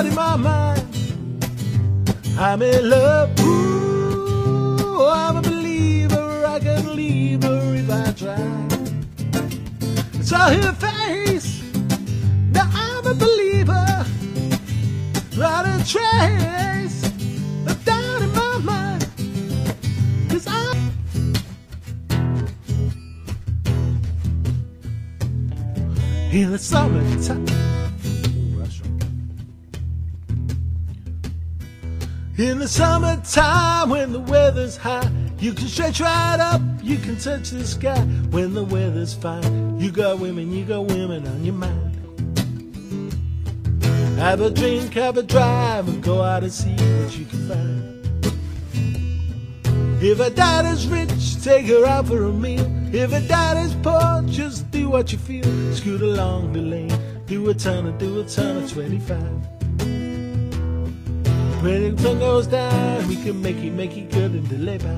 doubt in my mind. I'm in love, ooh, I'm a believer, I can leave her if I try. Saw her face, now I'm a believer, not a trace of doubt in my mind. 'Cause I'm in the summertime. In the summertime when the weather's high, you can stretch right up, you can touch the sky. When the weather's fine, you got women on your mind. Have a drink, have a drive, and go out and see what you can find. If a daddy's rich, take her out for a meal. If a daddy's poor, just do what you feel. Scoot along the lane, do a ton of 25. When the sun goes down, we can make it good and delay by.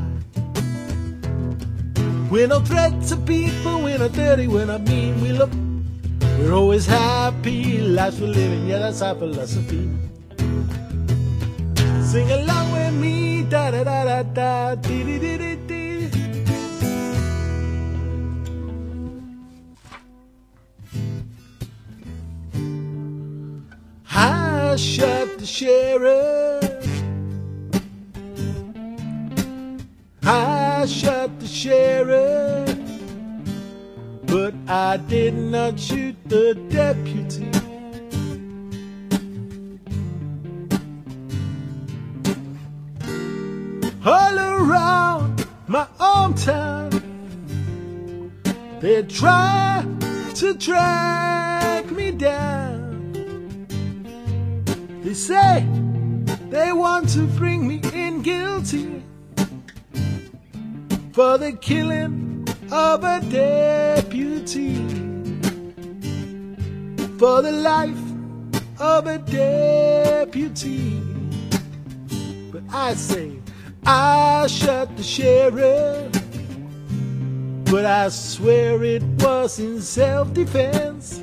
We're no threat to people, we're not dirty, we're not mean, we love. We're always happy, lives we're living, yeah, that's our philosophy. Sing along with me, da da da da da, dee dee dee dee dee. I shot the sheriff, I shot the sheriff, but I did not shoot the deputy. All around my hometown, they try to drag me down. They say they want to bring me in guilty for the killing of a deputy, for the life of a deputy. But I say, I shot the sheriff, but I swear it was in self-defense.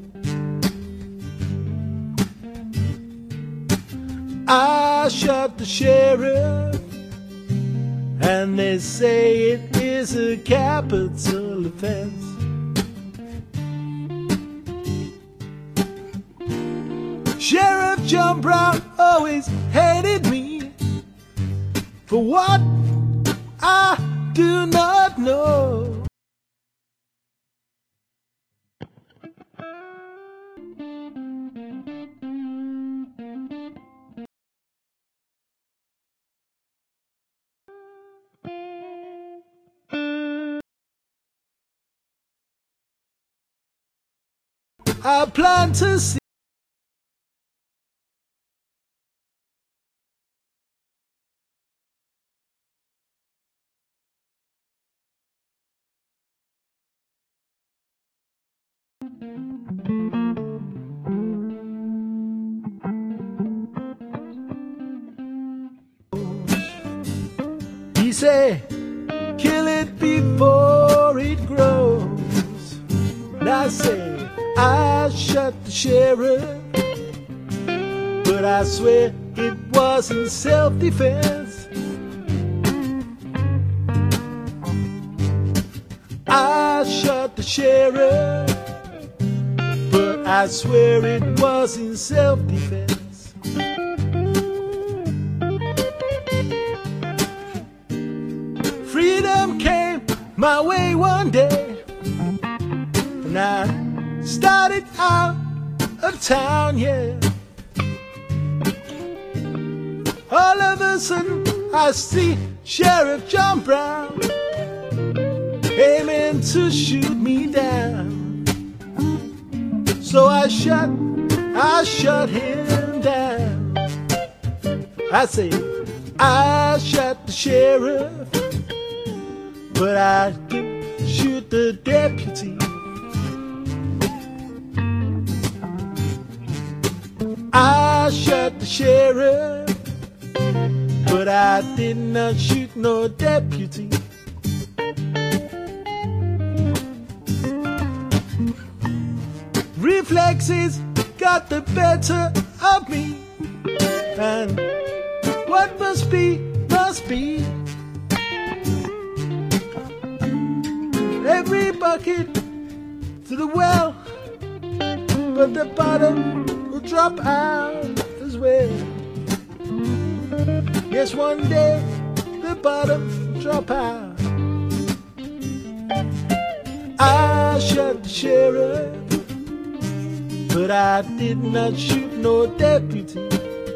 I shot the sheriff, and they say it is a capital offense. Sheriff John Brown always hated me for what I do not know. I plan to see he say, kill it before it grows. And I say, I shot the sheriff, but I swear it was in self-defense. I shot the sheriff, but I swear it was in self-defense. Freedom came my way one day, and I started out of town, yeah. All of a sudden I see Sheriff John Brown aiming to shoot me down. So I shot him down. I say, I shot the sheriff, but I didn't shoot the deputy. I shot the sheriff, but I did not shoot no deputy. Reflexes got the better of me. and what must be, must be. Every bucket to the well, but the bottom will drop out as well. Yes, one day the bottom will drop out. I shot the sheriff, but I did not shoot no deputy.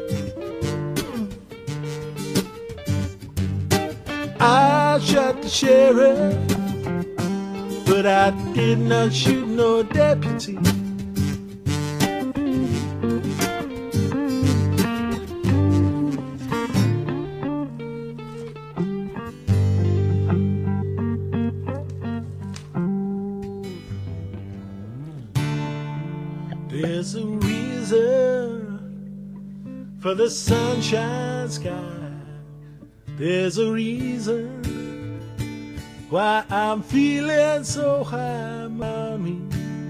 I shot the sheriff, but I did not shoot no deputy. There's a reason for the sunshine sky. There's a reason why I'm feeling so high, mommy.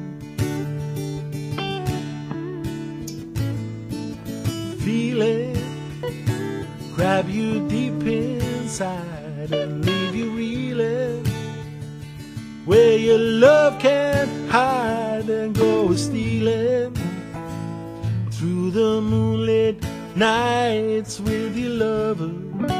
Feeling grab you deep inside and leave you reeling, where your love can't hide, and go stealing through the moonlit nights with your lover.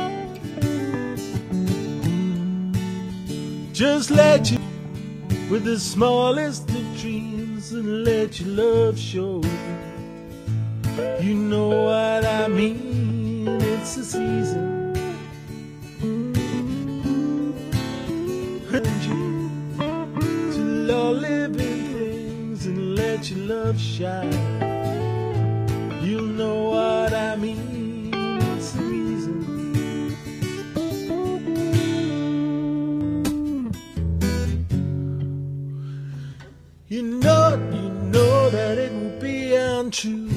Just let you with the smallest of dreams, and let your love show. You know what I mean, it's the season. And you to all living things, and let your love shine. You know what I mean, it's the reason. You know that it would be untrue.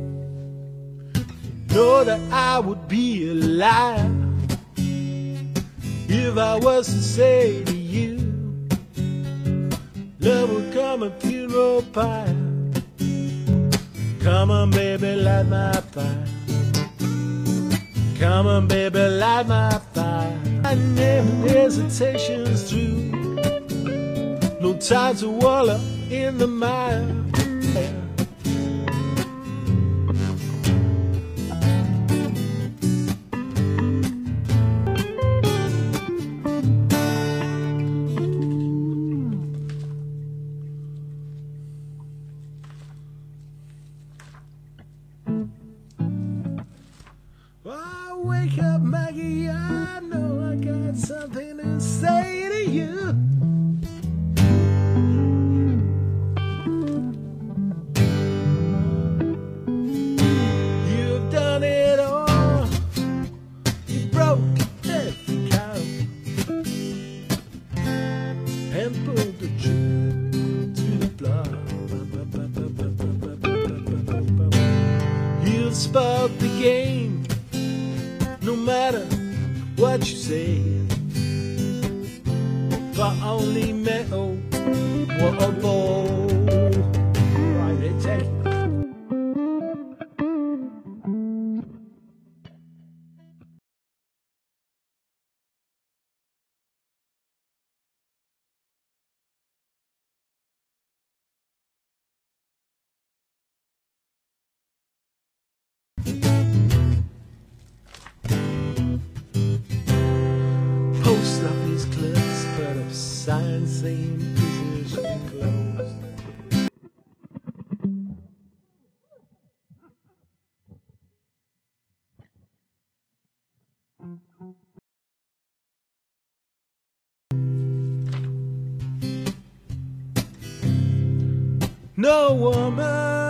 You know that I would be a liar if I was to say to you, love would come a funeral pyre. Come on, baby, light my fire. Come on, baby, light my fire. I never hesitations through. No time to wallow in the mire. Oh, wake up, Maggie, I know I got something to say to you. You've done it all. You broke every cow and pulled the truth to the block. You've spoiled the game, no matter what you say. For only me, oh, what a ball. Why they take it? Post office clerks put up signs saying position closed. No woman